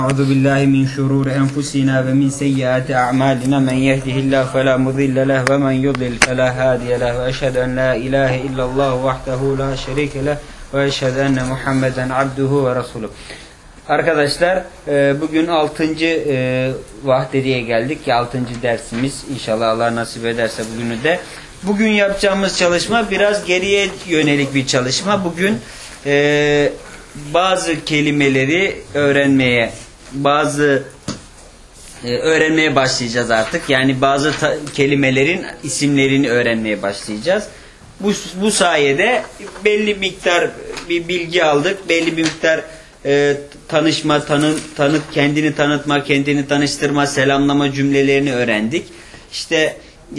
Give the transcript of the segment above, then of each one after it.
أعوذ بالله من شرور أنفسنا ومن سيئات أعمالنا من يهده الله فلا مضل له ومن يضلل فلا هادي له وأشهد أن لا إله إلا الله وحده لا شريك له وأشهد أن محمدا عبده ورسوله. Arkadaşlar bugün 6. vahdediye geldik ki 6. dersimiz, inşallah Allah nasip ederse bugünü de. Bugün yapacağımız çalışma biraz geriye yönelik bir çalışma. Bugün bazı kelimeleri öğrenmeye başlayacağız artık. Yani bazı kelimelerin isimlerini öğrenmeye başlayacağız. Bu sayede belli miktar bir bilgi aldık. Belli bir miktar tanışma, kendini tanıtma, kendini tanıştırma, selamlama cümlelerini öğrendik. İşte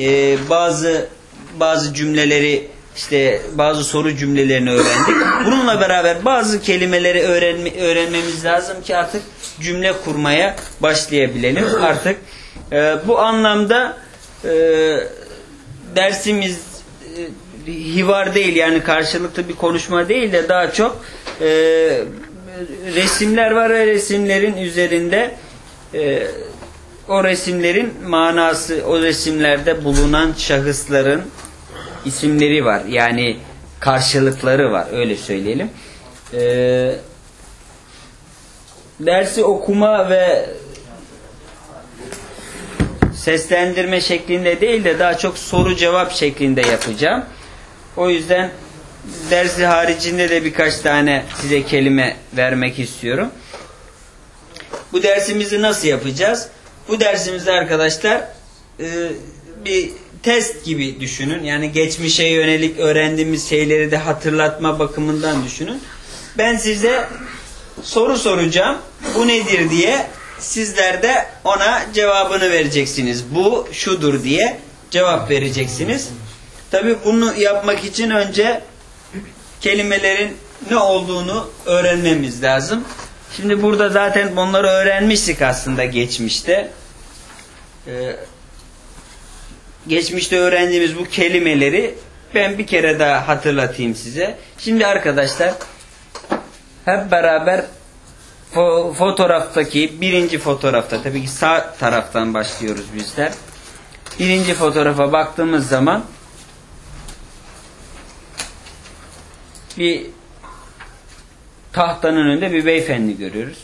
bazı cümleleri, bazı soru cümlelerini öğrendik. Bununla beraber bazı kelimeleri öğrenmemiz lazım ki artık cümle kurmaya başlayabilelim. Artık bu anlamda dersimiz hivar değil, yani karşılıklı bir konuşma değil de daha çok resimler var ve resimlerin üzerinde o resimlerin manası, o resimlerde bulunan şahısların isimleri var. Yani karşılıkları var, öyle söyleyelim. Dersi okuma ve seslendirme şeklinde değil de daha çok soru cevap şeklinde yapacağım. O yüzden dersi haricinde de birkaç tane size kelime vermek istiyorum. Bu dersimizi nasıl yapacağız? Bu dersimizde arkadaşlar bir test gibi düşünün. Yani geçmişe yönelik öğrendiğimiz şeyleri de hatırlatma bakımından düşünün. Ben size soru soracağım. Bu nedir diye. Sizler de ona cevabını vereceksiniz. Bu şudur diye cevap vereceksiniz. Tabii bunu yapmak için önce kelimelerin ne olduğunu öğrenmemiz lazım. Şimdi burada zaten bunları öğrenmiştik aslında geçmişte. Geçmişte öğrendiğimiz bu kelimeleri ben bir kere daha hatırlatayım size. Şimdi arkadaşlar hep beraber birinci fotoğrafta, tabii ki sağ taraftan başlıyoruz bizler. Birinci fotoğrafa baktığımız zaman bir tahtanın önünde bir beyefendi görüyoruz.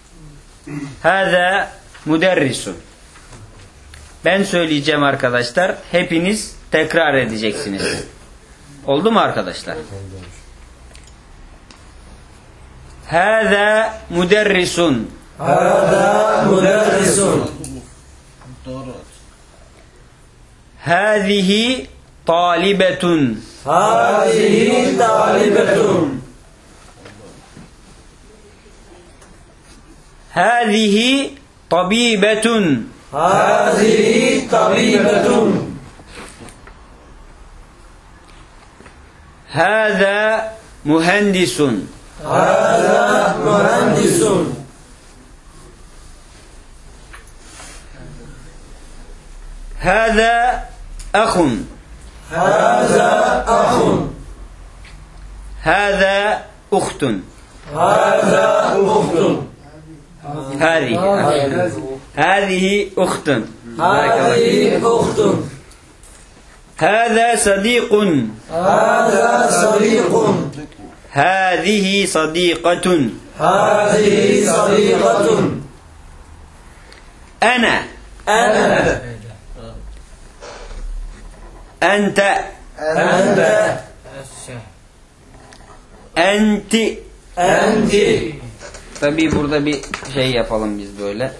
Hâzâ müderrisun. Ben söyleyeceğim arkadaşlar. Hepiniz tekrar edeceksiniz. Oldu mu arkadaşlar? Hâzâ müderrisun. Hâzâ müderrisun. Hâzihi talibetun. Hâzihi talibetun. Hâzihi tabibetun. Hâzihi tabibetun. Hâzâ mühendisun. Hâzâ mühendisun. Hâzâ ahun. Hâzâ ahun. Hâzâ uhtun. Hâzâ uhtun. Hâzihi uhtun. Hâzihi uhtun. Hâzâ sadîkun. Hâzâ sadîkun. Hâzihi sadîkatun. Hâzihi sadîkatun. Ana. Ene. Ente. Ente. Enti. Enti. Tabii burada bir şey yapalım biz böyle.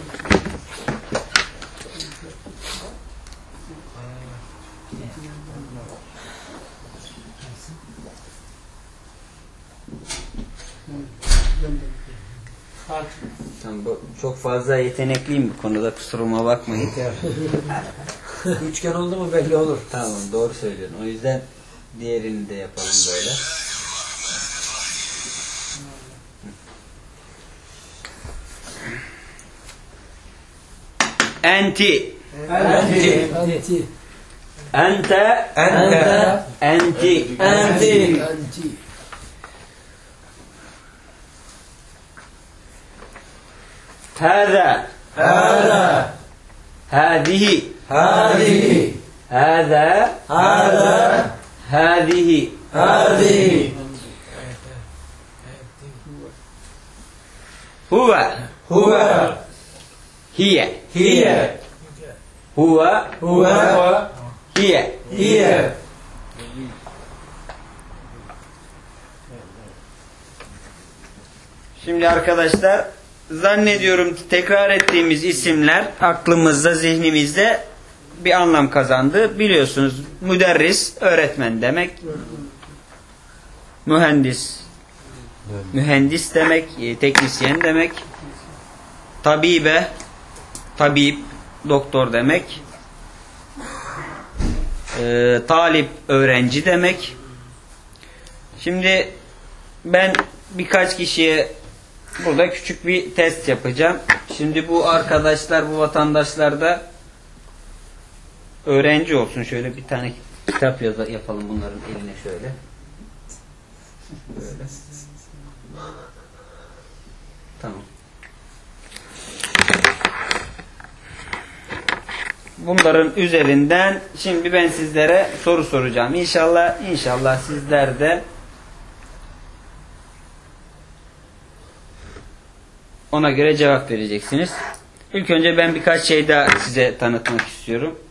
Çok fazla yetenekliyim bu konuda, kusuruma bakmayın. Üçgen oldu mu belli olur. Tamam, doğru söylüyorsun. O yüzden diğerini de yapalım böyle. Enti. Enti. Anti. Ente. Ente. Enti. Enti. هذا هذا هذه هذه هذا هذا هذه هذه هو هو هي هي هو هو هي هي Şimdi arkadaşlar zannediyorum ki tekrar ettiğimiz isimler aklımızda, zihnimizde bir anlam kazandı. Biliyorsunuz müderris, öğretmen demek. Mühendis demek, teknisyen demek. Tabibe, tabip, doktor demek. Talip, öğrenci demek. Şimdi ben birkaç kişiye burada küçük bir test yapacağım. Şimdi bu arkadaşlar, bu vatandaşlar da öğrenci olsun. Şöyle bir tane kitap yapalım bunların eline şöyle. Böyle. Tamam. Bunların üzerinden şimdi ben sizlere soru soracağım. İnşallah sizler de ona göre cevap vereceksiniz. İlk önce ben birkaç şey daha size tanıtmak istiyorum.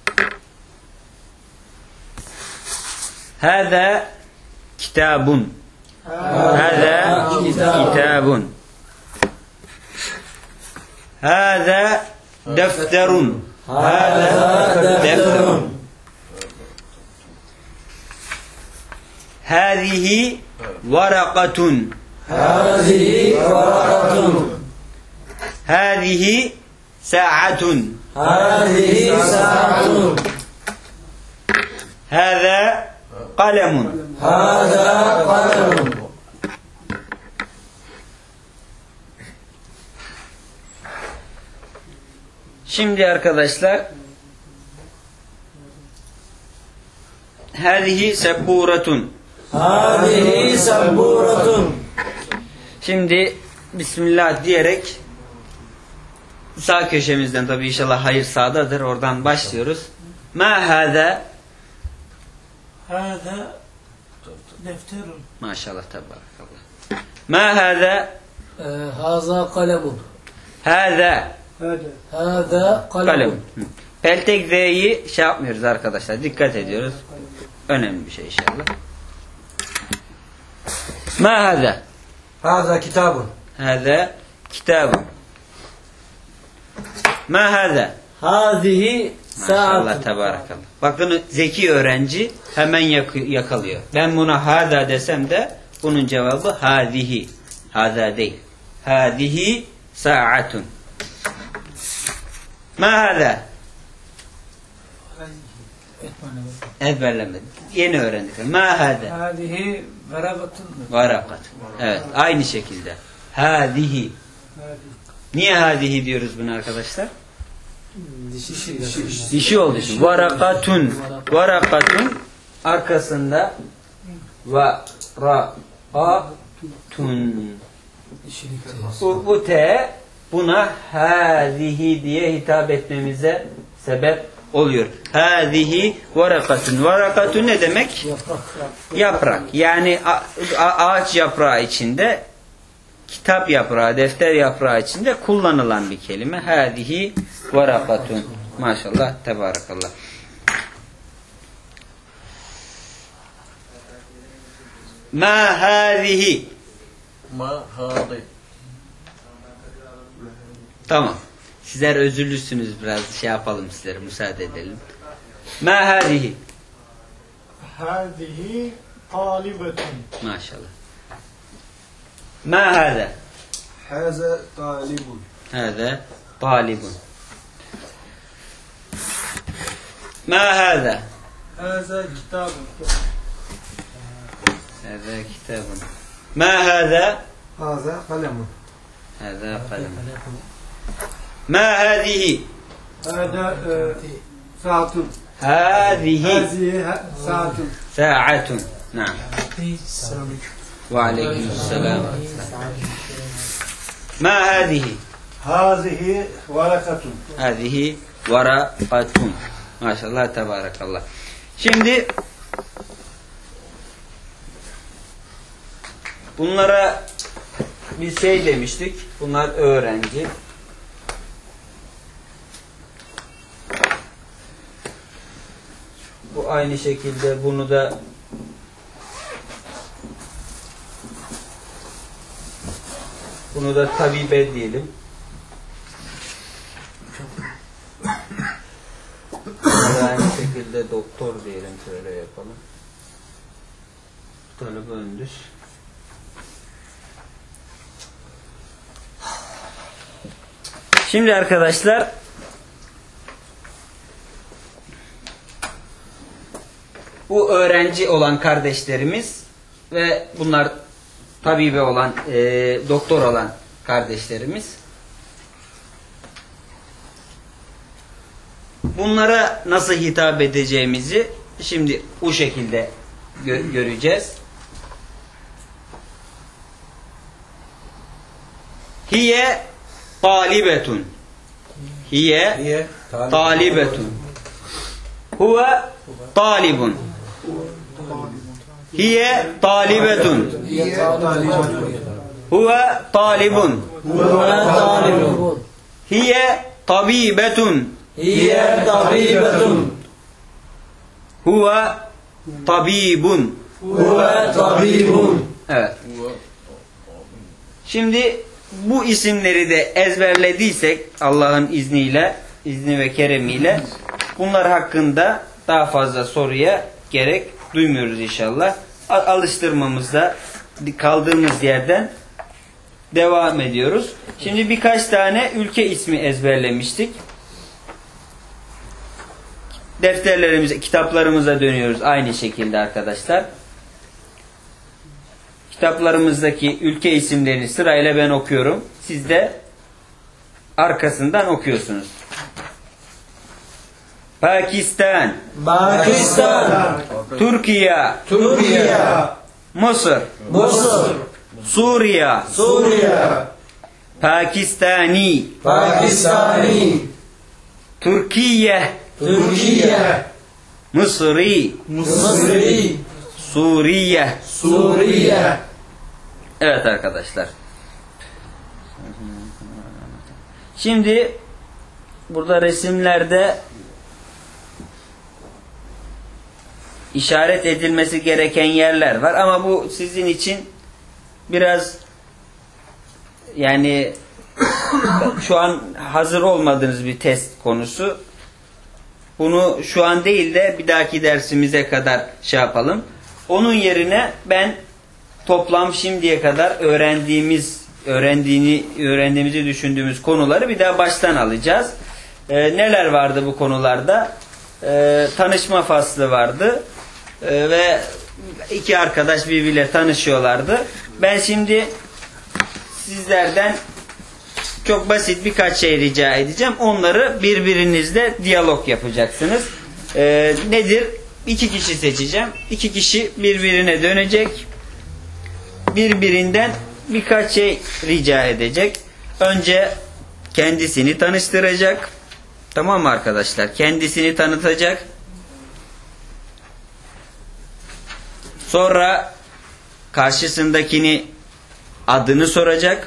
Hâzâ kitabun. Hâzâ kitabun. Hâzâ defterun. Hâzâ defterun. Hâzihi varakatun. هذه ورقة هذه ساعة هذه ساعة هذا قلم هذا قلم Şimdi arkadaşlar هذه سبورة هذه سبورة Şimdi Bismillah diyerek sağ köşemizden tabi inşallah hayır sağdadır. Oradan başlıyoruz. Ma hâzâ هذا دفتر maşallah tabarakallah. Ma hâzâ هذا قلم hâzâ هذا kalem. قلم Peltek Z'yi şey yapmıyoruz arkadaşlar. Dikkat ediyoruz. Önemli bir şey inşallah. Ma hâzâ هذا كتاب هذا كتاب ما هذا هذه maşallah ساعة tebarakallah. Bakın zeki öğrenci hemen yakalıyor. Ben buna hâzâ desem de bunun cevabı hâzihi. Hâzâ değil. Hâzihi sa'atun. Ma hâzâ ezberlemedim. Yeni öğrendik. Ma hâzâ هذه ورقة varakat. Evet. Aynı şekilde. Hâzihi. Niye hâzihi diyoruz bunu arkadaşlar? Dişi olduğu için. Varakatun. Varakatun arkasında varakatun. Bu T buna hâzihi diye hitap etmemize sebep oluyor. Hâzihi varakatun. Varakatun ne demek? Yaprak. Yani ağaç yaprağı içinde, kitap yaprağı, defter yaprağı içinde kullanılan bir kelime. Hâzihi varakatun. Maşallah, tebarakallah. Ma hâzihi. ما هذه Tamam. Sizler özürlüsünüz, biraz şey yapalım sizlere, müsaade edelim. Ma hâzihi. هذه طالبة Maşallah. Ma hâzâ. هذا طالب Hâzâ talibun. Ma hâzâ. هذا كتاب Hâzâ kitabun. Ma hâzâ. هذا قلم Hâzâ kalem. Ma hâzihi. هذا ساعة Hâzihi. هذه ساعة Sa'atun. Naam. Ve aleykümselam. Ma hâzihi. Hazihi varakatun. Hâzihi varakatun. Maşallah, tebârekallah. Şimdi bunlara bir şey demiştik. Bunlar öğrenci. Bu aynı şekilde bunu da tabibe diyelim. Aynı şekilde doktor diyelim, şöyle yapalım. Talebe öndür. Şimdi arkadaşlar bu öğrenci olan kardeşlerimiz ve bunlar tabibe olan, doktor olan kardeşlerimiz. Bunlara nasıl hitap edeceğimizi şimdi bu şekilde göreceğiz. Hiye talibetun. Hiye talibetun. Huve talibun. Hiye talibetun. Huve talibun. Hiye tabibetun. Hiye tabibetun. Huve tabibun. Huve tabibun. Evet. Şimdi bu isimleri de ezberlediysek Allah'ın izniyle, izni ve keremiyle bunlar hakkında daha fazla soruya gerek duymuyoruz inşallah. Alıştırmamızda kaldığımız yerden devam ediyoruz. Şimdi birkaç tane ülke ismi ezberlemiştik. Defterlerimize, kitaplarımıza dönüyoruz aynı şekilde arkadaşlar. Kitaplarımızdaki ülke isimlerini sırayla ben okuyorum. Siz de arkasından okuyorsunuz. Pakistan, Pakistan, Türkiye, Türkiye, Mısır, Mısır, Suriye, Suriye, Pakistani, Pakistani, Türkiye, Türkiye, Mısri, Mısri, Suriye. Suriye. Evet arkadaşlar. Şimdi burada resimlerde işaret edilmesi gereken yerler var ama bu sizin için biraz yani şu an hazır olmadığınız bir test konusu. Bunu şu an değil de bir dahaki dersimize kadar şey yapalım. Onun yerine ben toplam şimdiye kadar öğrendiğimizi düşündüğümüz konuları bir daha baştan alacağız. Neler vardı bu konularda? Tanışma faslı vardı. Ve iki arkadaş birbiriyle tanışıyorlardı. Ben şimdi sizlerden çok basit birkaç şey rica edeceğim. Onları birbirinizle diyalog yapacaksınız. Nedir? 2 kişi seçeceğim. 2 kişi birbirine dönecek. Birbirinden birkaç şey rica edecek. Önce kendisini tanıştıracak. Tamam mı arkadaşlar? Kendisini tanıtacak. Sonra karşısındakini adını soracak.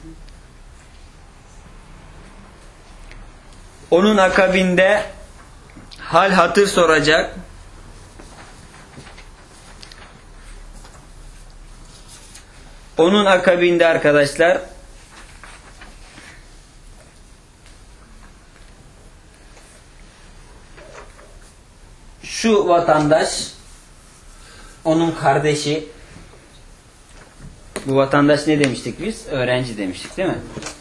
Onun akabinde hal hatır soracak. Onun akabinde arkadaşlar şu vatandaş, onun kardeşi, bu vatandaş ne demiştik biz? Öğrenci demiştik değil mi?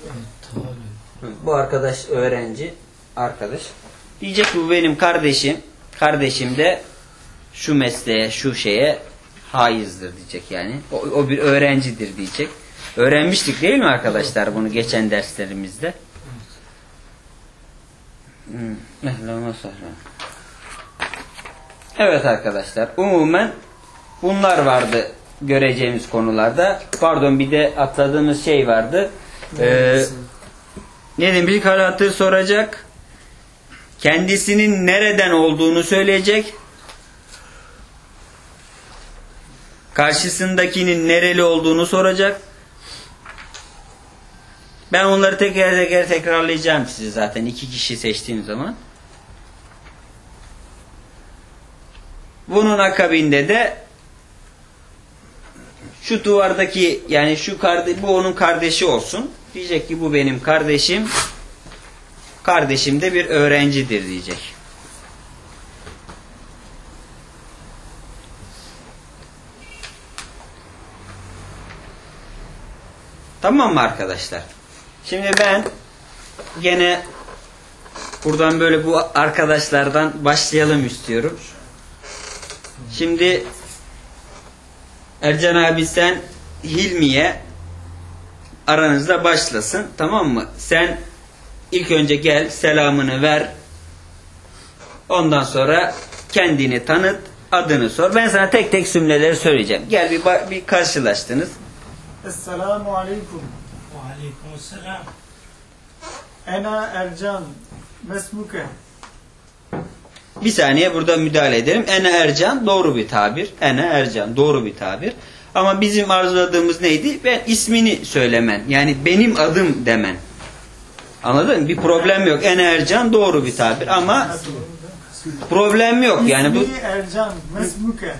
Bu arkadaş öğrenci, arkadaş. Diyecek ki bu benim kardeşim. Kardeşim de şu mesleğe, şu şeye haizdir diyecek yani. O bir öğrencidir diyecek. Öğrenmiştik değil mi arkadaşlar bunu geçen derslerimizde? Evet arkadaşlar. Umumen bunlar vardı göreceğimiz konularda. Pardon, bir de atladığımız şey vardı. Ne demek? Hal hatır soracak. Kendisinin nereden olduğunu söyleyecek. Karşısındakinin nereli olduğunu soracak. Ben onları teker teker tekrarlayacağım size zaten 2 kişi seçtiğim zaman. Bunun akabinde de şu duvardaki, yani şu bu onun kardeşi olsun. Diyecek ki bu benim kardeşim. Kardeşim de bir öğrencidir diyecek. Tamam mı arkadaşlar? Şimdi ben gene buradan böyle bu arkadaşlardan başlayalım istiyorum. Şimdi Ercan abi sen Hilmi'ye aranızda başlasın. Tamam mı? Sen ilk önce gel, selamını ver. Ondan sonra kendini tanıt, adını sor. Ben sana tek tek cümleleri söyleyeceğim. Gel bir karşılaştınız. Esselamu aleyküm. Aleykümselam. Ena Ercan. Mesmuke. Bir saniye burada müdahale edelim. Ene Ercan doğru bir tabir. Ene Ercan doğru bir tabir. Ama bizim arzuladığımız neydi? Ben ismini söylemen. Yani benim adım demen. Anladın mı? Bir problem yok. Ene Ercan doğru bir tabir ama problem yok. Yani bu İsmi Ercan. Mesmuke.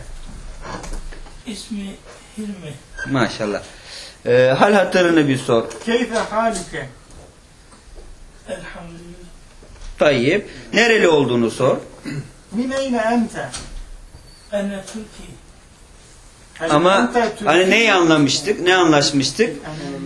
İsmi Hilmi. maşallah. Hal hatırını bir sor. Keyfe haluke. Elhamdülillah. Tayyip. Nereli olduğunu sor. Min eyne ente. Ana Türkiye. Ama hani neyi anlamıştık? Ne anlaşmıştık?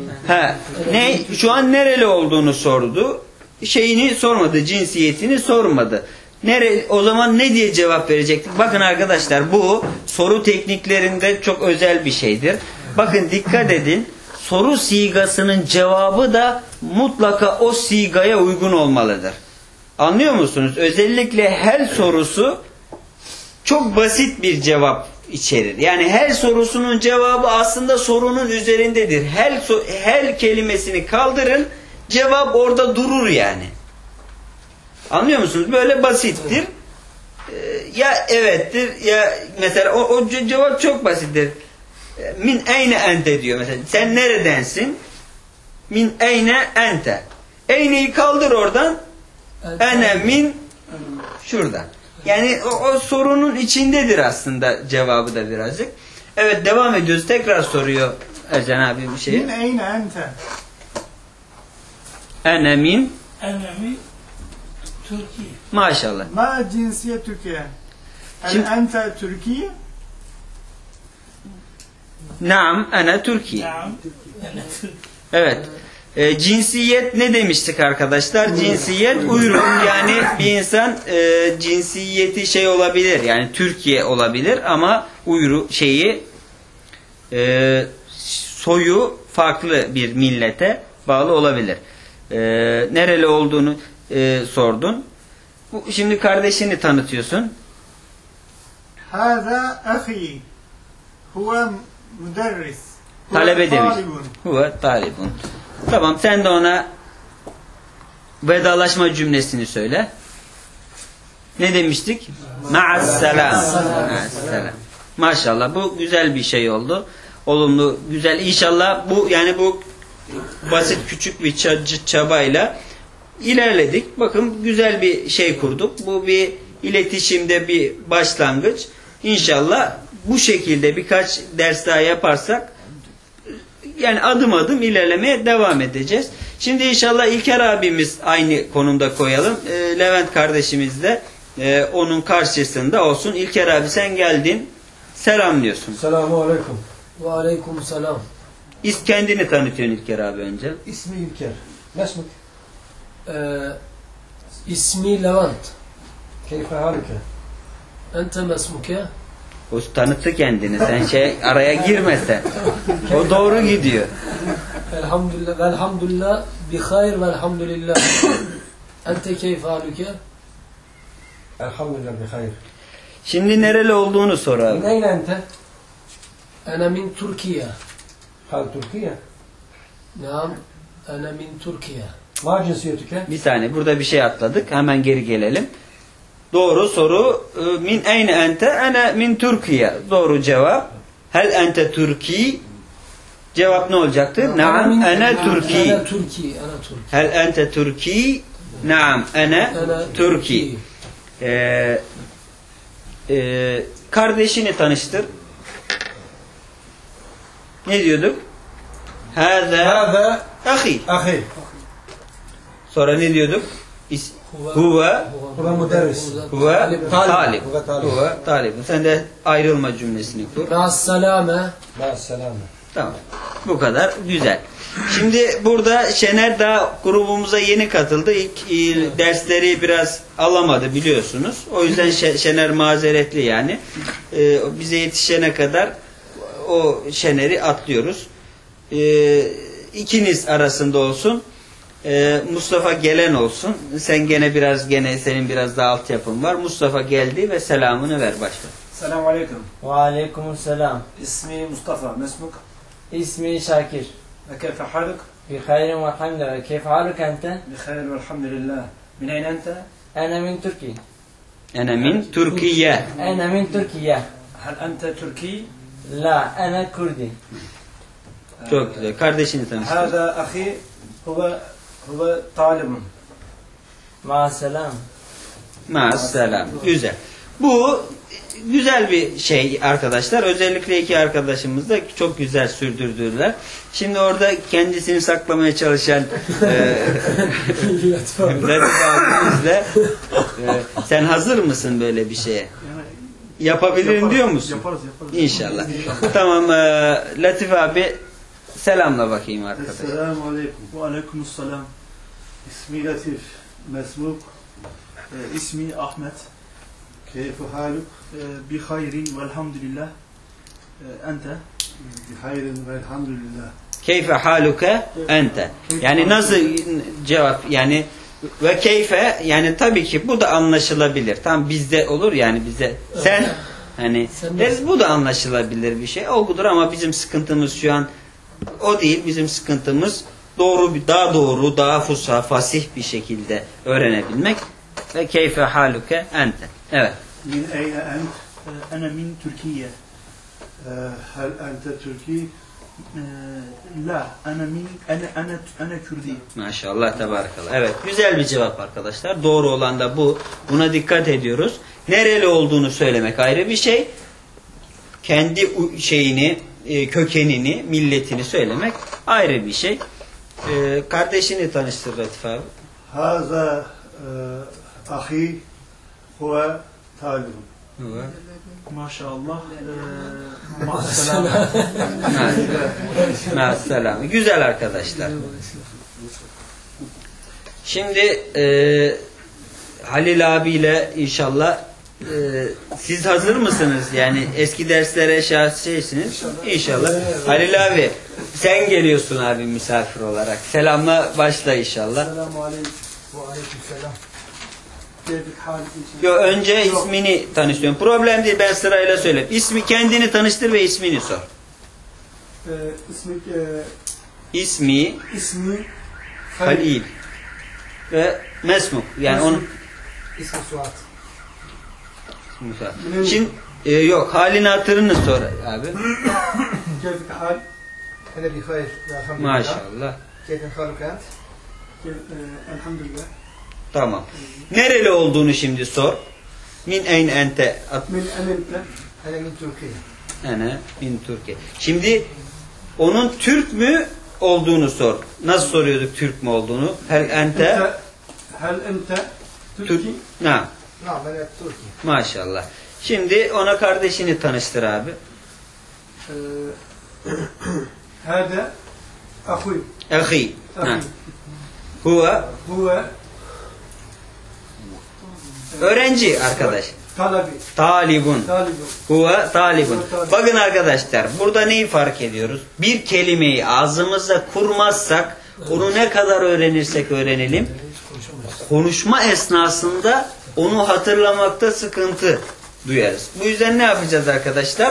Ne? Şu an nereli olduğunu sordu. Şeyini sormadı, cinsiyetini sormadı. O zaman ne diye cevap verecektik? Bakın arkadaşlar, bu soru tekniklerinde çok özel bir şeydir. Bakın dikkat edin. Soru sigasının cevabı da mutlaka o sigaya uygun olmalıdır. Anlıyor musunuz? Özellikle her sorusu çok basit bir cevap içerir. Yani her sorusunun cevabı aslında sorunun üzerindedir. Her kelimesini kaldırın, cevap orada durur yani. Anlıyor musunuz? Böyle basittir. Ya evettir ya mesela o cevap çok basittir. Min eyne ente diyor mesela. Sen neredensin? Min eyne ente. Eyneyi kaldır oradan. Ene min şuradan. Yani o sorunun içindedir aslında cevabı da birazcık. Evet, devam ediyoruz. Tekrar soruyor Ercan abi bir şey. Min eyne ente. Ene min Türkiye. maşallah. Ma cinsiyetüke. Hel Şimdi- ente Türkiye. Naam ene Türkiye. Naam. Ana Türkiye. Evet. Cinsiyet ne demiştik arkadaşlar? Cinsiyet uyruk. Yani bir insan cinsiyeti şey olabilir. Yani Türkiye olabilir ama soyu farklı bir millete bağlı olabilir. Nereli olduğunu sordun. Şimdi kardeşini tanıtıyorsun. Hâzâ ahi. Huve müderris. Huve Talebe demiş. talibun. Huve talibun. Tamam, sen de ona vedalaşma cümlesini söyle. Ne demiştik? Ma'asselam. Ma'asselam. Maşallah, bu güzel bir şey oldu. Olumlu, güzel. İnşallah bu basit küçük bir çabayla ilerledik. Bakın güzel bir şey kurduk. Bu bir iletişimde bir başlangıç. İnşallah bu şekilde birkaç ders daha yaparsak yani adım adım ilerlemeye devam edeceğiz. Şimdi inşallah İlker abimiz aynı konumda koyalım. Levent kardeşimiz de onun karşısında olsun. İlker abi sen geldin. Selamlıyorsun. Selamu aleyküm. Ve aleyküm selam. Kendini tanıtıyorsun İlker abi önce. İsmi İlker. Mesmuk. İsmi Levent. Keyfe haluke. Ente mesmuke. O tanıttı kendini. Sen araya girme sen. O doğru gidiyor. Elhamdülillah. Velhamdülillah. Bi hayr velhamdülillah. Ente keyfe haluke. Elhamdülillah bi hayr. Şimdi nereli olduğunu sor abi. Min eyne ente? Ana min Türkiye. Hal Türkiye? Naam. Ana min Türkiye. Ma cinsiyetüke? Bir saniye, burada bir şey atladık. Hemen geri gelelim. Doğru soru. Min eyne ente? Ene min Türkiye. Doğru cevap. Hel ente Türki? Cevap ne olacaktı? Naam ene Türki. Ana Türki. Ana Türki. Hel ente Türki? Naam ene Türki. Kardeşini tanıştır. Ne diyorduk? Hâzâ هذا ahi. أخي Sonra ne diyorduk? Huve هو مدرس Huve talib. Huve talib. Huve talib. Sen de ayrılma cümlesini kur. Ma'as-salame. مع السلامة. Tamam. Bu kadar. Güzel. Şimdi burada Şener daha grubumuza yeni katıldı. İlk dersleri biraz alamadı biliyorsunuz. O yüzden Şener mazeretli yani. Bize yetişene kadar o Şener'i atlıyoruz. İkiniz arasında olsun. Mustafa gelen olsun. Sen gene senin biraz daha altyapın var. Mustafa geldi ve selamını ver başla. السلام عليكم. وعليكم السلام. اسمي مصطفى، ما اسمك؟ اسمي شاكر. كيف حالك؟ بخير والحمد لله. كيف حالك أنت؟ بخير والحمد لله. من أين أنت؟ أنا من تركيا. Ene min Türkiye. أنا من تركيا. هل أنت تركي؟ لا أنا كردي. Çok güzel. Kardeşini tanıştır. هذا أخي هو طالب. مع السلامة. Ma'asselam. Güzel. Bu güzel bir şey arkadaşlar. Özellikle iki arkadaşımız da çok güzel sürdürdüler. Şimdi orada kendisini saklamaya çalışan Latif abimizle sen hazır mısın böyle bir şeye? Yapabilirim diyor musun? Yaparız. İnşallah. Tamam. Latif abi selamla bakayım arkadaşlar. السلام عليكم وعليكم السلام. اسمي لطيف مسموك. اسمي أحمد. كيف حالك؟ بخير والحمد لله. أنت؟ بخير والحمد لله. Keyfe haluke ente. Yani nasıl cevap yani ve keyfe yani tabii ki bu da anlaşılabilir. Tam bizde olur yani bize sen hani deriz bu da anlaşılabilir bir şey. O budur ama bizim sıkıntımız şu an o değil. Bizim sıkıntımız daha doğru, daha fusha, fasih bir şekilde öğrenebilmek. Ve keyfe haluke ente. Evet. من أين أنت؟ أنا من تركيا. هل أنت تركي؟ لا أنا كردي. Maşallah tebarakallah. Evet, güzel bir cevap arkadaşlar. Doğru olan da bu. Buna dikkat ediyoruz. Nereli olduğunu söylemek ayrı bir şey. Kendi şeyini, kökenini, milletini söylemek ayrı bir şey. Kardeşini tanıştır Latif abi. هذا أخي هو طالب. ما شاء الله. Selam. Güzel arkadaşlar. Şimdi Halil abiyle inşallah siz hazır mısınız? Yani eski derslere şeysiniz. İnşallah. Halil abi sen geliyorsun abi misafir olarak. Selamla başla inşallah. السلام عليكم وعليكم السلام. كيف حالك؟ Yo, önce ismini tanıştırıyorum. Problem değil, ben sırayla söyleyeyim. Kendini tanıştır ve ismini sor. اسمك İsmi اسمي Halil ve Mesmuk. Yani onun اسم سعاد. Şimdi yok, halini hatırını sor abi. كيف حال؟ أنا بخير والحمد لله. Maşallah. كيف حالك أنت؟ الحمد لله. Tamam. Nereli olduğunu şimdi sor. Min eyn ente. من أين أنت؟ أنا من تركيا. Ene min Türkiye. Şimdi onun Türk mü olduğunu sor. Nasıl soruyorduk Türk mü olduğunu? Hel ente هل أنت Türk. تركي؟ Ha, نعم أنا تركي. maşallah. Şimdi ona kardeşini tanıştır abi. هذا أخوي. Ahi. Ha. أخي. Huve هو öğrenci arkadaş. طلبي. Talibun. طالب. Huve talibun. Bakın arkadaşlar, burada neyi fark ediyoruz? Bir kelimeyi ağzımızda kurmazsak, onu ne kadar öğrenirsek öğrenelim, konuşma esnasında onu hatırlamakta sıkıntı duyarız. Bu yüzden ne yapacağız arkadaşlar?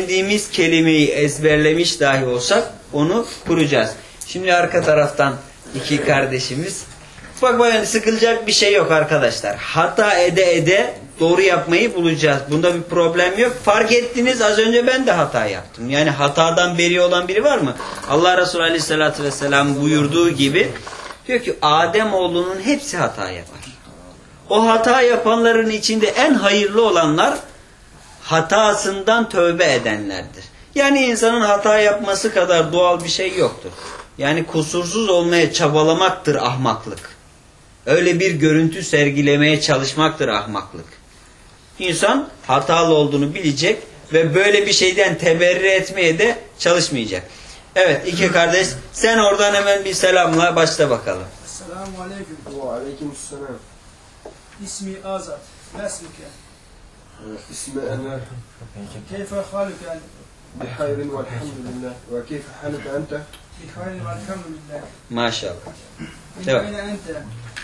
Öğrendiğimiz kelimeyi ezberlemiş dahi olsak onu kuracağız. Şimdi arka taraftan İki kardeşimiz. Bak yani sıkılacak bir şey yok arkadaşlar. Hata ede doğru yapmayı bulacağız. Bunda bir problem yok. Fark ettiniz, az önce ben de hata yaptım. Yani hatadan beri olan biri var mı? Allah Resulü Aleyhisselatü Vesselam buyurduğu gibi diyor ki Ademoğlunun hepsi hata yapar. O hata yapanların içinde en hayırlı olanlar hatasından tövbe edenlerdir. Yani insanın hata yapması kadar doğal bir şey yoktur. Yani kusursuz olmaya çabalamaktır ahmaklık. Öyle bir görüntü sergilemeye çalışmaktır ahmaklık. İnsan hatalı olduğunu bilecek ve böyle bir şeyden teberri etmeye de çalışmayacak. Evet, iki kardeş, sen oradan hemen bir selamla başla bakalım. Esselamu aleyküm. Aleykümselam. İsmi Azat. Nasılke? اسمي أنا Keyfe halüke? بخير والحمد لله وكيف حالك أنت؟ Bihayrin velhamdülillah. Maşallah. Min Evet. ayne ente?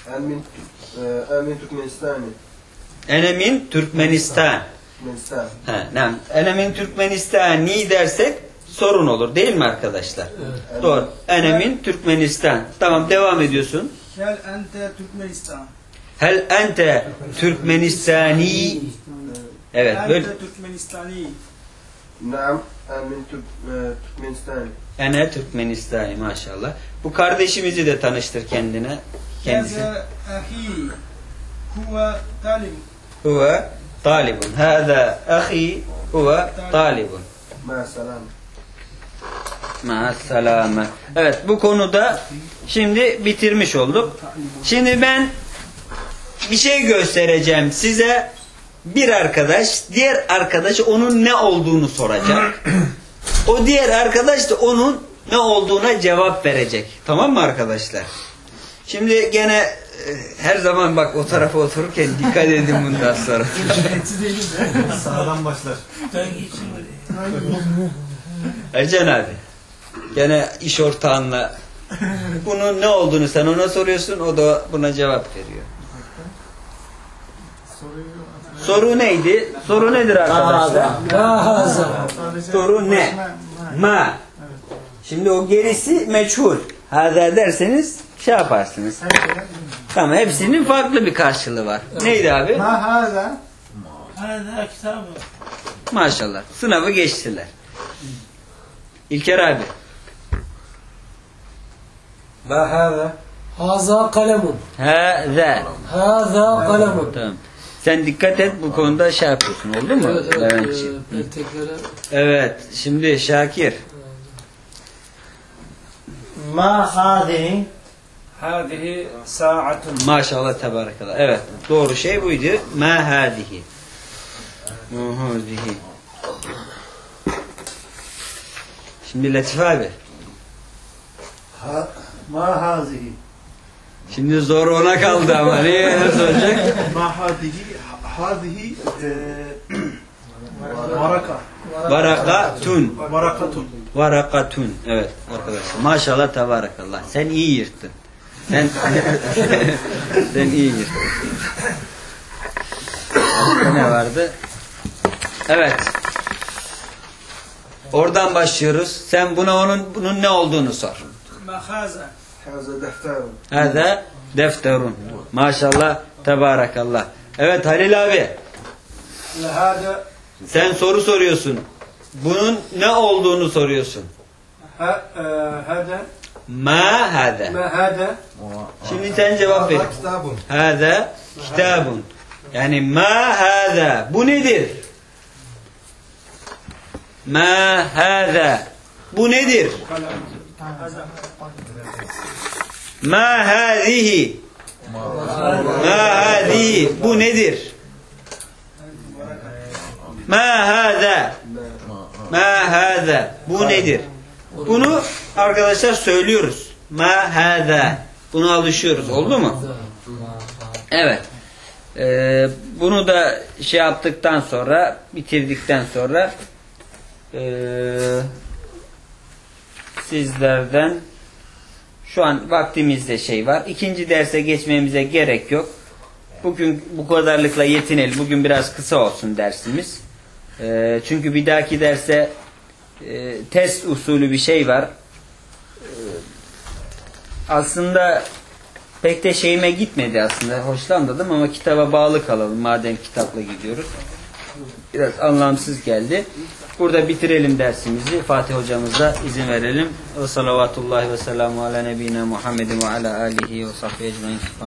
من تركمانستان. Enemin Türkmenistan. تركمانستان. Enemin Türkmenistani dersek sorun olur değil mi arkadaşlar? Evet. Doğru. Enemin Türkmenistan. Tamam, devam ediyorsun. Hel ente Türkmenistan. Hel ente Türkmenistani. Evet, böyle. Ente Türkmenistani. نعم أنا من تركمانستان. Ene Türkmenistani, maşallah. Bu kardeşimizi de tanıştır kendisi. Hâze ahi. Huve talim. Huve talibun. Hâzâ ahi huve talibun. مع السلامة. Ma'as-salâme. Evet, bu konuda şimdi bitirmiş olduk. Şimdi ben bir şey göstereceğim size. Bir arkadaş diğer arkadaşı onun ne olduğunu soracak. O diğer arkadaş da onun ne olduğuna cevap verecek. Tamam mı arkadaşlar? Şimdi gene her zaman bak o tarafa otururken dikkat edin bundan sonra. Sağdan başlar. Ercan abi, gene iş ortağınla bunun ne olduğunu sen ona soruyorsun, o da buna cevap veriyor. Soru neydi? Soru nedir arkadaşlar? Ma haza. Soru ne? Ma. Şimdi o gerisi meçhul. Haza derseniz şey yaparsınız. Tamam, hepsinin farklı bir karşılığı var. Neydi abi? Ma hâze? Hâzâ kitabı. Maşallah. Sınavı geçtiler. İlker abi. ما هذا؟ Haza kalemun. Haza. Haza kalemun. Tamam. Sen dikkat et, bu konuda şey yapıyorsun. Oldu mu? Evet, evet. Leventciğim? Pelteklere. Evet. Şimdi Şakir. ما هذه هذه ساعة. Maşallah tebarekallah. Evet. Doğru şey buydu. Ma hadihi. Ma hadihi. Şimdi Latif abi. Ma hazihi. Şimdi zor ona kaldı ama. Niye soracak? Ma hadihi. Hadihi. Varaka. Varakatun. Varakatun. Varakatun. Evet arkadaşlar. Maşallah tebarakallah. Sen iyi yırttın. Sen iyi yırttın. Ne vardı? Evet. Oradan başlıyoruz. Sen bunun ne olduğunu sor. Ma hâze? هذا دفتر. Hâzâ defterun. Maşallah tebarakallah. Evet Halil abi. Hâde. Sen soru soruyorsun. Bunun ne olduğunu soruyorsun. Hâde. Ma hâzâ. Ma hâde? Şimdi sen cevap ver. هذا كتاب. Hâzâ kitabun. Yani ma hâzâ. Bu nedir? Ma hâzâ. Bu nedir? Ma hâzihi. Ma hâzihi. Bu nedir? Ma hâzâ. Ma hâzâ. Bu nedir? Bunu arkadaşlar söylüyoruz. Ma hâzâ. Buna alışıyoruz. Oldu mu? Evet. Bunu da şey yaptıktan sonra, bitirdikten sonra sizlerden şu an vaktimizde şey var. İkinci derse geçmemize gerek yok. Bugün bu kadarlıkla yetinelim. Bugün biraz kısa olsun dersimiz. Çünkü bir dahaki derse test usulü bir şey var. aslında pek de şeyime gitmedi aslında. Hoşlanmadım ama kitaba bağlı kalalım. Madem kitapla gidiyoruz. Biraz anlamsız geldi. Burada bitirelim dersimizi. Fatih hocamıza izin verelim. Ve salavatullahi ve selamu ala nebine Muhammedin ve ala alihi ve sahbihi ecmaîn.